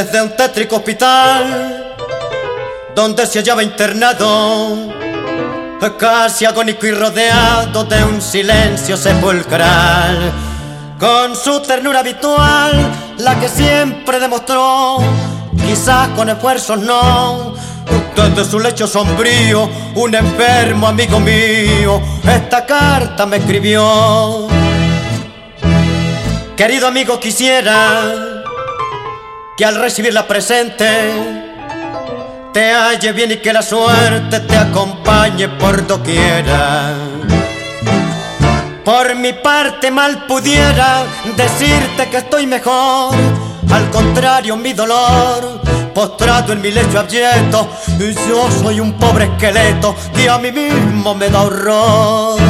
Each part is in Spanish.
desde un tétrico hospital donde se hallaba internado, casi agónico y rodeado de un silencio sepulcral. Con su ternura habitual, la que siempre demostró, quizás con esfuerzos no, desde su lecho sombrío, un enfermo amigo mío esta carta me escribió. Querido amigo, quisiera que al recibirla presente te halle bien y que la suerte te acompañe por doquiera. Por mi parte mal pudiera decirte que estoy mejor, al contrario mi dolor, postrado en mi lecho abyecto, yo soy un pobre esqueleto que a mí mismo me da horror.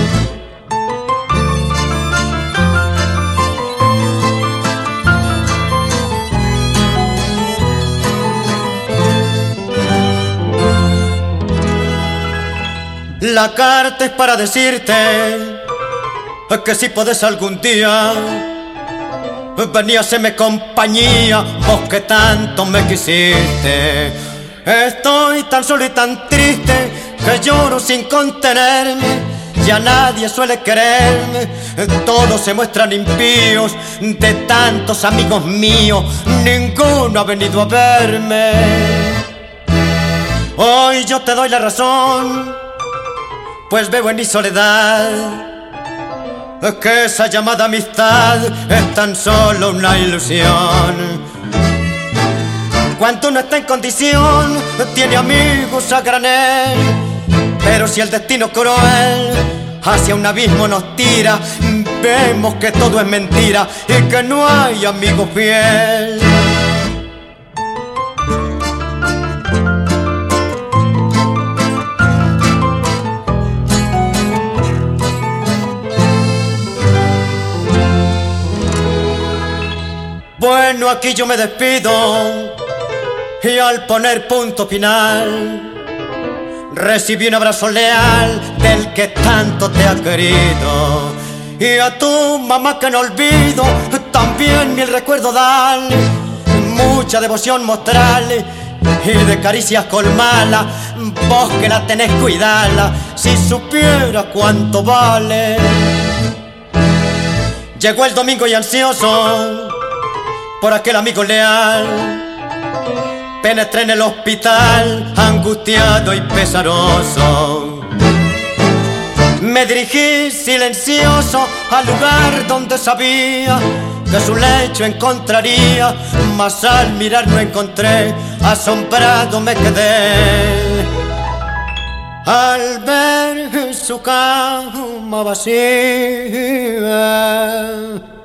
La carta es para decirte que si podés algún día venir a hacerme compañía, vos que tanto me quisiste. Estoy tan solo y tan triste que lloro sin contenerme, ya nadie suele quererme, todos se muestran impíos, de tantos amigos míos ninguno ha venido a verme. Hoy yo te doy la razón, pues veo en mi soledad que esa llamada amistad es tan solo una ilusión. Cuando uno está en condición, tiene amigos a granel, pero si el destino cruel hacia un abismo nos tira, vemos que todo es mentira y que no hay amigo fiel. Bueno, aquí yo me despido y al poner punto final recibí un abrazo leal del que tanto te ha querido. Y a tu mamá que no olvido, también mi recuerdo darle, mucha devoción mostrarle y de caricias colmarla, vos que la tenés cuidarla, si supieras cuánto vale. Llegó el domingo y ansioso por aquel amigo leal, penetré en el hospital angustiado y pesaroso. Me dirigí silencioso al lugar donde sabía que su lecho encontraría, mas al mirar no encontré, asombrado me quedé al ver su cama vacía.